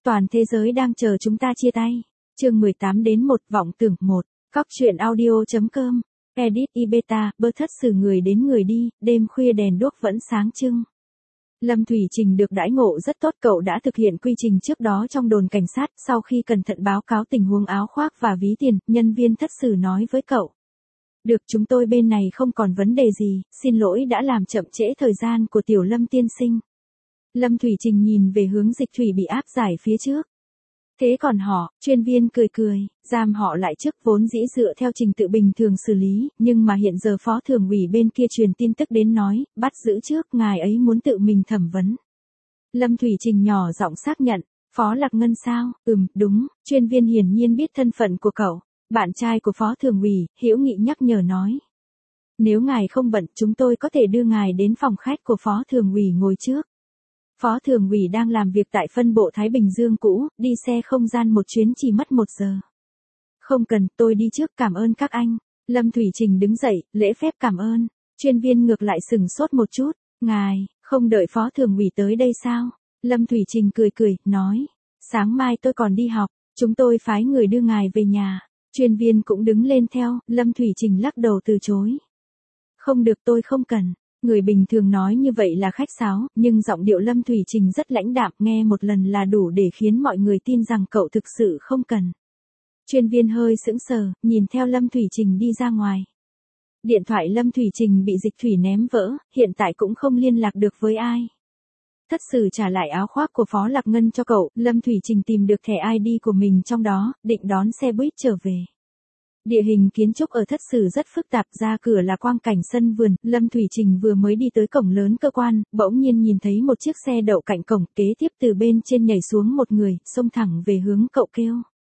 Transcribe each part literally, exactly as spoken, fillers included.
Toàn thế giới đang chờ chúng ta chia tay. Chương mười tám đến một vọng tưởng một. Cóc truyện audio.com. Edit Ibeta, bơ thất xử người đến người đi, đêm khuya đèn đuốc vẫn sáng trưng. Lâm Thủy Trình được đãi ngộ rất tốt, cậu đã thực hiện quy trình trước đó trong đồn cảnh sát, sau khi cẩn thận báo cáo tình huống áo khoác và ví tiền, nhân viên thất xử nói với cậu. Được, chúng tôi bên này không còn vấn đề gì, xin lỗi đã làm chậm trễ thời gian của tiểu Lâm tiên sinh. Lâm Thủy Trình nhìn về hướng Dịch Thủy bị áp giải phía trước. Thế còn họ, chuyên viên cười cười, giam họ lại trước, vốn dĩ dựa theo trình tự bình thường xử lý, nhưng mà hiện giờ phó thường ủy bên kia truyền tin tức đến nói, bắt giữ trước, ngài ấy muốn tự mình thẩm vấn. Lâm Thủy Trình nhỏ giọng xác nhận, Phó Lạc Ngân sao, ừm, đúng, chuyên viên hiển nhiên biết thân phận của cậu, bạn trai của phó thường ủy, hữu nghị nhắc nhở nói. Nếu ngài không bận, chúng tôi có thể đưa ngài đến phòng khách của phó thường ủy ngồi trước. Phó thường ủy đang làm việc tại phân bộ Thái Bình Dương cũ, đi xe không gian một chuyến chỉ mất một giờ. Không cần, tôi đi trước, cảm ơn các anh. Lâm Thủy Trình đứng dậy, lễ phép cảm ơn. Chuyên viên ngược lại sừng sốt một chút. Ngài, không đợi phó thường ủy tới đây sao? Lâm Thủy Trình cười cười, nói. Sáng mai tôi còn đi học, chúng tôi phái người đưa ngài về nhà. Chuyên viên cũng đứng lên theo, Lâm Thủy Trình lắc đầu từ chối. Không được, tôi không cần. Người bình thường nói như vậy là khách sáo, nhưng giọng điệu Lâm Thủy Trình rất lãnh đạm, nghe một lần là đủ để khiến mọi người tin rằng cậu thực sự không cần. Chuyên viên hơi sững sờ, nhìn theo Lâm Thủy Trình đi ra ngoài. Điện thoại Lâm Thủy Trình bị Dịch Thủy ném vỡ, hiện tại cũng không liên lạc được với ai. Thất xử trả lại áo khoác của Phó Lạc Ngân cho cậu, Lâm Thủy Trình tìm được thẻ i đê của mình trong đó, định đón xe buýt trở về. Địa hình kiến trúc ở thất xử rất phức tạp, ra cửa là quang cảnh sân vườn, Lâm Thủy Trình vừa mới đi tới cổng lớn cơ quan, bỗng nhiên nhìn thấy một chiếc xe đậu cạnh cổng, kế tiếp từ bên trên nhảy xuống một người, xông thẳng về hướng cậu kêu.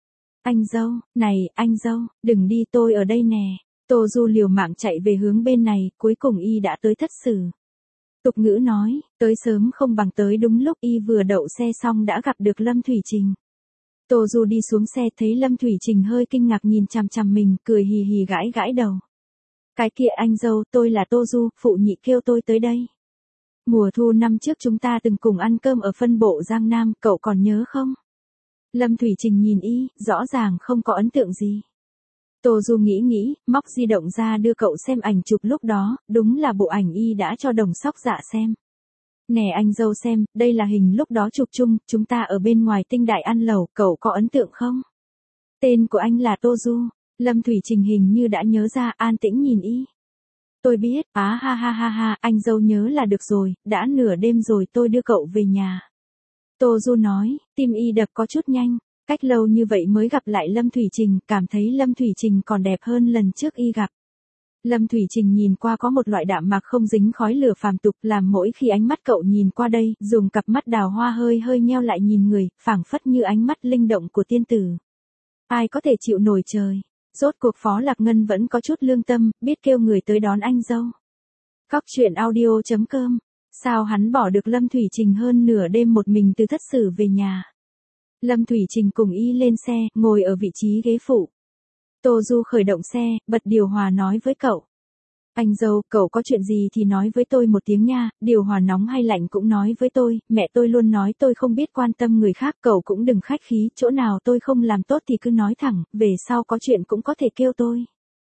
Anh dâu, này, anh dâu, đừng đi, tôi ở đây nè. Tô Du liều mạng chạy về hướng bên này, cuối cùng y đã tới thất xử. Tục ngữ nói, tới sớm không bằng tới đúng lúc, y vừa đậu xe xong đã gặp được Lâm Thủy Trình. Tô Du đi xuống xe thấy Lâm Thủy Trình hơi kinh ngạc nhìn chằm chằm mình, cười hì hì gãi gãi đầu. Cái kia anh dâu, tôi là Tô Du, phụ nhị kêu tôi tới đây. Mùa thu năm trước chúng ta từng cùng ăn cơm ở phân bộ Giang Nam, cậu còn nhớ không? Lâm Thủy Trình nhìn y, rõ ràng không có ấn tượng gì. Tô Du nghĩ nghĩ, móc di động ra đưa cậu xem ảnh chụp lúc đó, đúng là bộ ảnh y đã cho Đồng Sóc Dạ xem. Nè anh dâu xem, đây là hình lúc đó chụp chung, chúng ta ở bên ngoài Tinh Đại ăn lẩu, cậu có ấn tượng không? Tên của anh là Tô Du. Lâm Thủy Trình hình như đã nhớ ra, an tĩnh nhìn y. Tôi biết, á ha ha ha ha, anh dâu nhớ là được rồi, đã nửa đêm rồi tôi đưa cậu về nhà. Tô Du nói, tim y đập có chút nhanh, cách lâu như vậy mới gặp lại Lâm Thủy Trình, cảm thấy Lâm Thủy Trình còn đẹp hơn lần trước y gặp. Lâm Thủy Trình nhìn qua có một loại đạm mạc không dính khói lửa phàm tục, làm mỗi khi ánh mắt cậu nhìn qua đây, dùng cặp mắt đào hoa hơi hơi nheo lại nhìn người, phảng phất như ánh mắt linh động của tiên tử. Ai có thể chịu nổi trời. Rốt cuộc Phó Lạc Ngân vẫn có chút lương tâm, biết kêu người tới đón anh dâu. Cóc truyện audio.com. Sao hắn bỏ được Lâm Thủy Trình hơn nửa đêm một mình từ thất xử về nhà. Lâm Thủy Trình cùng y lên xe, ngồi ở vị trí ghế phụ. Tô Du khởi động xe, bật điều hòa nói với cậu. Anh dâu, cậu có chuyện gì thì nói với tôi một tiếng nha, điều hòa nóng hay lạnh cũng nói với tôi, mẹ tôi luôn nói tôi không biết quan tâm người khác, cậu cũng đừng khách khí, chỗ nào tôi không làm tốt thì cứ nói thẳng, về sau có chuyện cũng có thể kêu tôi.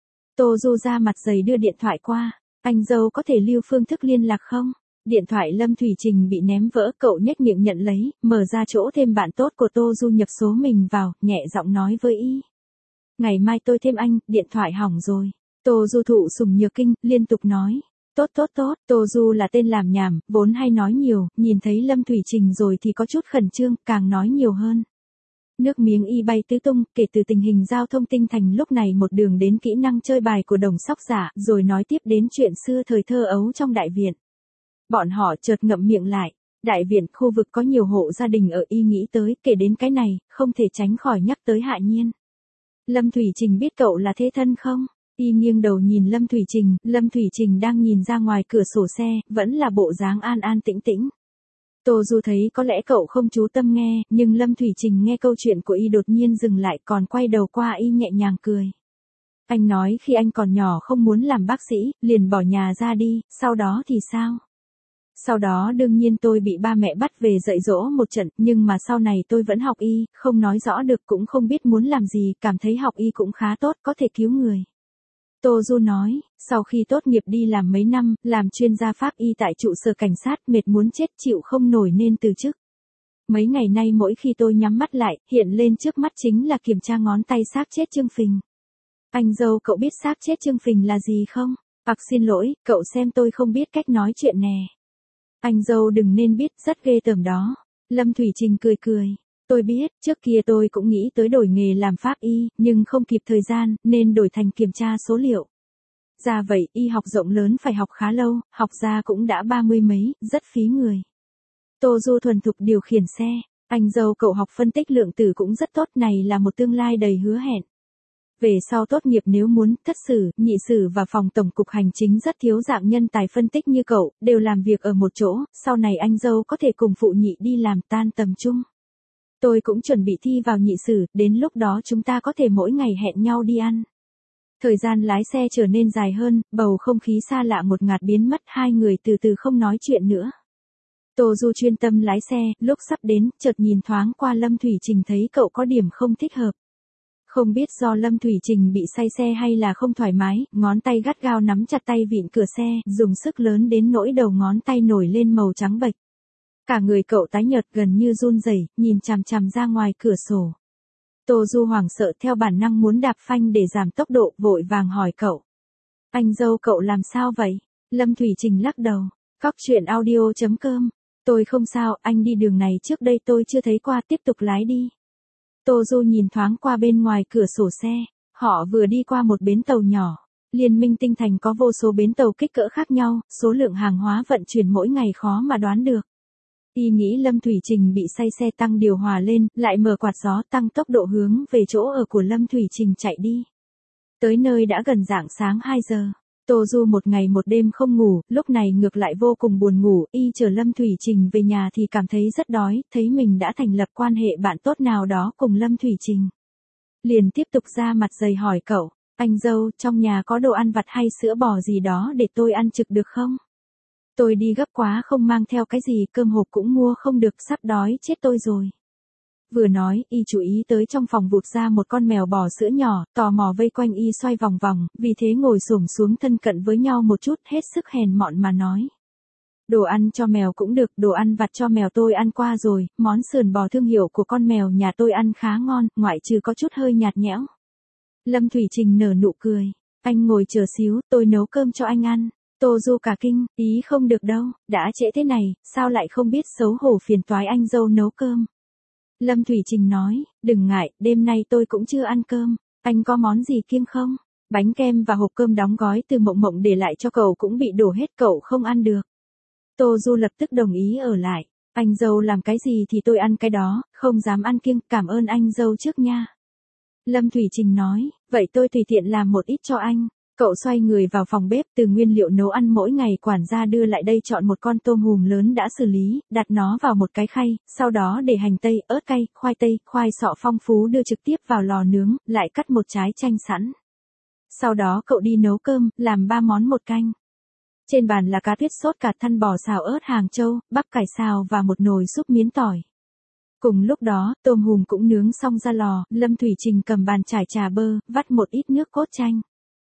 Tô Du ra mặt dày đưa điện thoại qua, anh dâu có thể lưu phương thức liên lạc không? Điện thoại Lâm Thủy Trình bị ném vỡ, cậu nhếch miệng nhận lấy, mở ra chỗ thêm bạn tốt của Tô Du nhập số mình vào, nhẹ giọng nói với y. Ngày mai tôi thêm anh, điện thoại hỏng rồi. Tô Du thụ sủng nhược kinh, liên tục nói. Tốt tốt tốt, Tô Du là tên làm nhảm, vốn hay nói nhiều, nhìn thấy Lâm Thủy Trình rồi thì có chút khẩn trương, càng nói nhiều hơn. Nước miếng y bay tứ tung, kể từ tình hình giao thông tinh thành lúc này một đường đến kỹ năng chơi bài của Đồng Sóc Dạ, rồi nói tiếp đến chuyện xưa thời thơ ấu trong đại viện. Bọn họ chợt ngậm miệng lại. Đại viện, khu vực có nhiều hộ gia đình ở, y nghĩ tới, kể đến cái này, không thể tránh khỏi nhắc tới Hạ Nhiên. Lâm Thủy Trình biết cậu là thế thân không? Y nghiêng đầu nhìn Lâm Thủy Trình, Lâm Thủy Trình đang nhìn ra ngoài cửa sổ xe, vẫn là bộ dáng an an tĩnh tĩnh. Tô Du thấy có lẽ cậu không chú tâm nghe, nhưng Lâm Thủy Trình nghe câu chuyện của y đột nhiên dừng lại, còn quay đầu qua y nhẹ nhàng cười. Anh nói khi anh còn nhỏ không muốn làm bác sĩ, liền bỏ nhà ra đi, sau đó thì sao? Sau đó đương nhiên tôi bị ba mẹ bắt về dạy dỗ một trận, nhưng mà sau này tôi vẫn học y, không nói rõ được cũng không biết muốn làm gì, cảm thấy học y cũng khá tốt, có thể cứu người. Tô Du nói, sau khi tốt nghiệp đi làm mấy năm, làm chuyên gia pháp y tại trụ sở cảnh sát, mệt muốn chết chịu không nổi nên từ chức. Mấy ngày nay mỗi khi tôi nhắm mắt lại, hiện lên trước mắt chính là kiểm tra ngón tay xác chết Trương Phình. Anh dâu cậu biết xác chết Trương Phình là gì không? Ặc xin lỗi, cậu xem tôi không biết cách nói chuyện nè. Anh dâu đừng nên biết, rất ghê tởm đó. Lâm Thủy Trình cười cười. Tôi biết, trước kia tôi cũng nghĩ tới đổi nghề làm pháp y, nhưng không kịp thời gian, nên đổi thành kiểm tra số liệu. Ra vậy, y học rộng lớn phải học khá lâu, học ra cũng đã ba mươi mấy, rất phí người. Tô Du thuần thục điều khiển xe. Anh dâu cậu học phân tích lượng tử cũng rất tốt, này là một tương lai đầy hứa hẹn. Về sau tốt nghiệp nếu muốn, thất sử, nhị sử và phòng tổng cục hành chính rất thiếu dạng nhân tài phân tích như cậu, đều làm việc ở một chỗ, sau này anh dâu có thể cùng phụ nhị đi làm tan tầm chung. Tôi cũng chuẩn bị thi vào nhị sử, đến lúc đó chúng ta có thể mỗi ngày hẹn nhau đi ăn. Thời gian lái xe trở nên dài hơn, bầu không khí xa lạ ngột ngạt biến mất, hai người từ từ không nói chuyện nữa. Tô Du chuyên tâm lái xe, lúc sắp đến, chợt nhìn thoáng qua Lâm Thủy Trình thấy cậu có điểm không thích hợp. Không biết do Lâm Thủy Trình bị say xe hay là không thoải mái, ngón tay gắt gao nắm chặt tay vịn cửa xe, dùng sức lớn đến nỗi đầu ngón tay nổi lên màu trắng bệch. Cả người cậu tái nhợt gần như run rẩy, nhìn chằm chằm ra ngoài cửa sổ. Tô Du hoảng sợ theo bản năng muốn đạp phanh để giảm tốc độ, vội vàng hỏi cậu. Anh dâu cậu làm sao vậy? Lâm Thủy Trình lắc đầu. Cóc truyện audio chấm com. Tôi không sao, anh đi đường này trước đây tôi chưa thấy qua, tiếp tục lái đi. Tô Du nhìn thoáng qua bên ngoài cửa sổ xe. Họ vừa đi qua một bến tàu nhỏ. Liên minh Tinh Thành có vô số bến tàu kích cỡ khác nhau, số lượng hàng hóa vận chuyển mỗi ngày khó mà đoán được. Y nghĩ Lâm Thủy Trình bị say xe tăng điều hòa lên, lại mở quạt gió tăng tốc độ hướng về chỗ ở của Lâm Thủy Trình chạy đi. Tới nơi đã gần rạng sáng hai giờ. Tô Du một ngày một đêm không ngủ, lúc này ngược lại vô cùng buồn ngủ, y chờ Lâm Thủy Trình về nhà thì cảm thấy rất đói, thấy mình đã thành lập quan hệ bạn tốt nào đó cùng Lâm Thủy Trình. Liền tiếp tục ra mặt dày hỏi cậu, anh dâu, trong nhà có đồ ăn vặt hay sữa bò gì đó để tôi ăn trực được không? Tôi đi gấp quá không mang theo cái gì, cơm hộp cũng mua không được, sắp đói chết tôi rồi. Vừa nói, y chú ý tới trong phòng vụt ra một con mèo bò sữa nhỏ, tò mò vây quanh y xoay vòng vòng, vì thế ngồi xổm xuống thân cận với nhau một chút, hết sức hèn mọn mà nói. Đồ ăn cho mèo cũng được, đồ ăn vặt cho mèo tôi ăn qua rồi, món sườn bò thương hiệu của con mèo nhà tôi ăn khá ngon, ngoại trừ có chút hơi nhạt nhẽo. Lâm Thủy Trình nở nụ cười, anh ngồi chờ xíu, tôi nấu cơm cho anh ăn. Tô Du cả kinh, ý không được đâu, đã trễ thế này, sao lại không biết xấu hổ phiền toái anh dâu nấu cơm. Lâm Thủy Trình nói, đừng ngại, đêm nay tôi cũng chưa ăn cơm, anh có món gì kiêng không? Bánh kem và hộp cơm đóng gói từ Mộng Mộng để lại cho cậu cũng bị đổ hết, cậu không ăn được. Tô Du lập tức đồng ý ở lại, anh dâu làm cái gì thì tôi ăn cái đó, không dám ăn kiêng, cảm ơn anh dâu trước nha. Lâm Thủy Trình nói, vậy tôi tùy tiện làm một ít cho anh. Cậu xoay người vào phòng bếp, từ nguyên liệu nấu ăn mỗi ngày quản gia đưa lại đây, chọn một con tôm hùm lớn đã xử lý, đặt nó vào một cái khay, sau đó để hành tây, ớt cay, khoai tây, khoai sọ phong phú đưa trực tiếp vào lò nướng, lại cắt một trái chanh sẵn. Sau đó cậu đi nấu cơm, làm ba món một canh. Trên bàn là cá tuyết sốt cà thăn bò xào ớt Hàng Châu, bắp cải xào và một nồi súp miến tỏi. Cùng lúc đó, tôm hùm cũng nướng xong ra lò, Lâm Thủy Trình cầm bàn chải trà bơ, vắt một ít nước cốt chanh.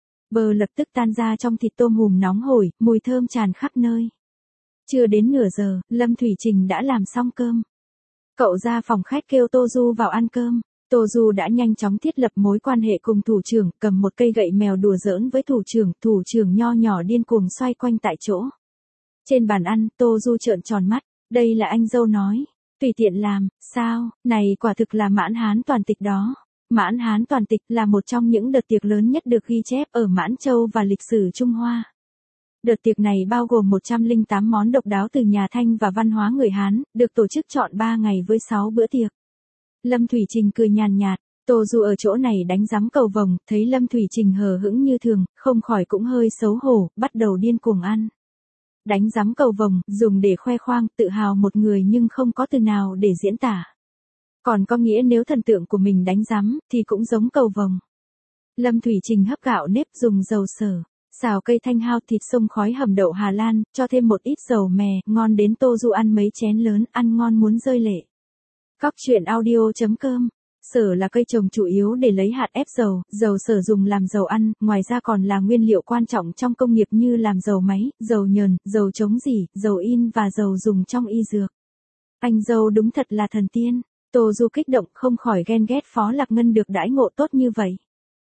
Bơ lập tức tan ra trong thịt tôm hùm nóng hổi, mùi thơm tràn khắp nơi. Chưa đến nửa giờ, Lâm Thủy Trình đã làm xong cơm. Cậu ra phòng khách kêu Tô Du vào ăn cơm. Tô Du đã nhanh chóng thiết lập mối quan hệ cùng thủ trưởng, cầm một cây gậy mèo đùa giỡn với thủ trưởng, thủ trưởng nho nhỏ điên cuồng xoay quanh tại chỗ. Trên bàn ăn, Tô Du trợn tròn mắt, đây là anh dâu nói, tùy tiện làm, sao, này quả thực là Mãn Hán toàn tịch đó. Mãn Hán toàn tịch là một trong những đợt tiệc lớn nhất được ghi chép ở Mãn Châu và lịch sử Trung Hoa. Đợt tiệc này bao gồm một trăm lẻ tám món độc đáo từ nhà Thanh và văn hóa người Hán, được tổ chức trọn ba ngày với sáu bữa tiệc. Lâm Thủy Trình cười nhàn nhạt, Tô Du ở chỗ này đánh giám cầu vồng, thấy Lâm Thủy Trình hờ hững như thường, không khỏi cũng hơi xấu hổ, bắt đầu điên cuồng ăn. Đánh giám cầu vồng, dùng để khoe khoang, tự hào một người nhưng không có từ nào để diễn tả. Còn có nghĩa nếu thần tượng của mình đánh giám, thì cũng giống cầu vồng. Lâm Thủy Trình hấp gạo nếp dùng dầu sở. Xào cây thanh hao, thịt sông khói hầm đậu Hà Lan, cho thêm một ít dầu mè, ngon đến Tô Du ăn mấy chén lớn, ăn ngon muốn rơi lệ. Cóc truyện audio chấm com. Sở là cây trồng chủ yếu để lấy hạt ép dầu, dầu sở dùng làm dầu ăn, ngoài ra còn là nguyên liệu quan trọng trong công nghiệp như làm dầu máy, dầu nhờn, dầu chống rỉ, dầu in và dầu dùng trong y dược. Anh dâu đúng thật là thần tiên. Tô Du kích động không khỏi ghen ghét Phó Lạc Ngân được đãi ngộ tốt như vậy.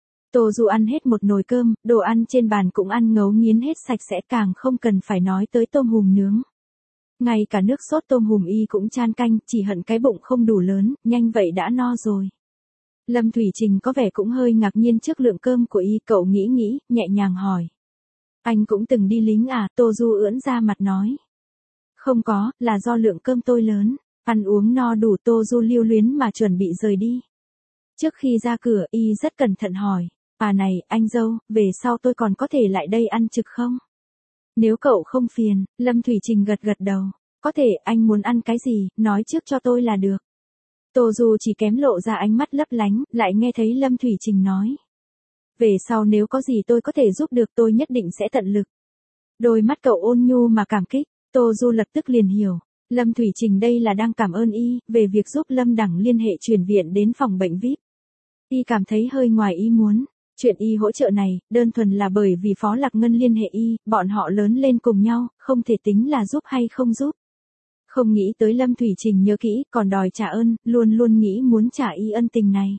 Tô Du ăn hết một nồi cơm, đồ ăn trên bàn cũng ăn ngấu nghiến hết sạch sẽ, càng không cần phải nói tới tôm hùm nướng. Ngay cả nước sốt tôm hùm y cũng chan canh, chỉ hận cái bụng không đủ lớn, nhanh vậy đã no rồi. Lâm Thủy Trình có vẻ cũng hơi ngạc nhiên trước lượng cơm của y, cậu nghĩ nghĩ, nhẹ nhàng hỏi. Anh cũng từng đi lính à? Tô Du ưỡn ra mặt nói. Không có, là do lượng cơm tôi lớn, ăn uống no đủ. Tô Du lưu luyến mà chuẩn bị rời đi. Trước khi ra cửa y rất cẩn thận hỏi. À này, anh dâu, về sau tôi còn có thể lại đây ăn trực không? Nếu cậu không phiền, Lâm Thủy Trình gật gật đầu. Có thể, anh muốn ăn cái gì, nói trước cho tôi là được. Tô Du chỉ kém lộ ra ánh mắt lấp lánh, lại nghe thấy Lâm Thủy Trình nói. Về sau nếu có gì tôi có thể giúp được tôi nhất định sẽ tận lực. Đôi mắt cậu ôn nhu mà cảm kích, Tô Du lập tức liền hiểu. Lâm Thủy Trình đây là đang cảm ơn y, về việc giúp Lâm Đẳng liên hệ chuyển viện đến phòng bệnh vi ai pi. Y cảm thấy hơi ngoài ý muốn. Chuyện y hỗ trợ này, đơn thuần là bởi vì Phó Lạc Ngân liên hệ y, bọn họ lớn lên cùng nhau, không thể tính là giúp hay không giúp. Không nghĩ tới Lâm Thủy Trình nhớ kỹ, còn đòi trả ơn, luôn luôn nghĩ muốn trả y ân tình này.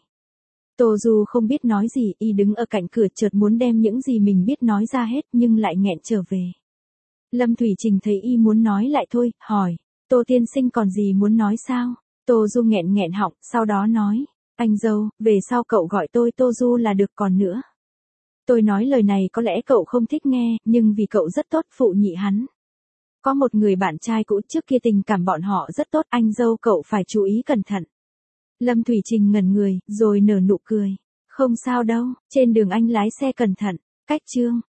Tô Du không biết nói gì, y đứng ở cạnh cửa chợt muốn đem những gì mình biết nói ra hết nhưng lại nghẹn trở về. Lâm Thủy Trình thấy y muốn nói lại thôi, hỏi, Tô tiên sinh còn gì muốn nói sao? Tô Du nghẹn nghẹn họng, sau đó nói, anh dâu, về sau cậu gọi tôi Tô Du là được, còn nữa. Tôi nói lời này có lẽ cậu không thích nghe, nhưng vì cậu rất tốt, phụ nhị hắn. Có một người bạn trai cũ trước kia tình cảm bọn họ rất tốt, anh dâu cậu phải chú ý cẩn thận. Lâm Thủy Trình ngẩn người, rồi nở nụ cười. Không sao đâu, trên đường anh lái xe cẩn thận. Cách chương.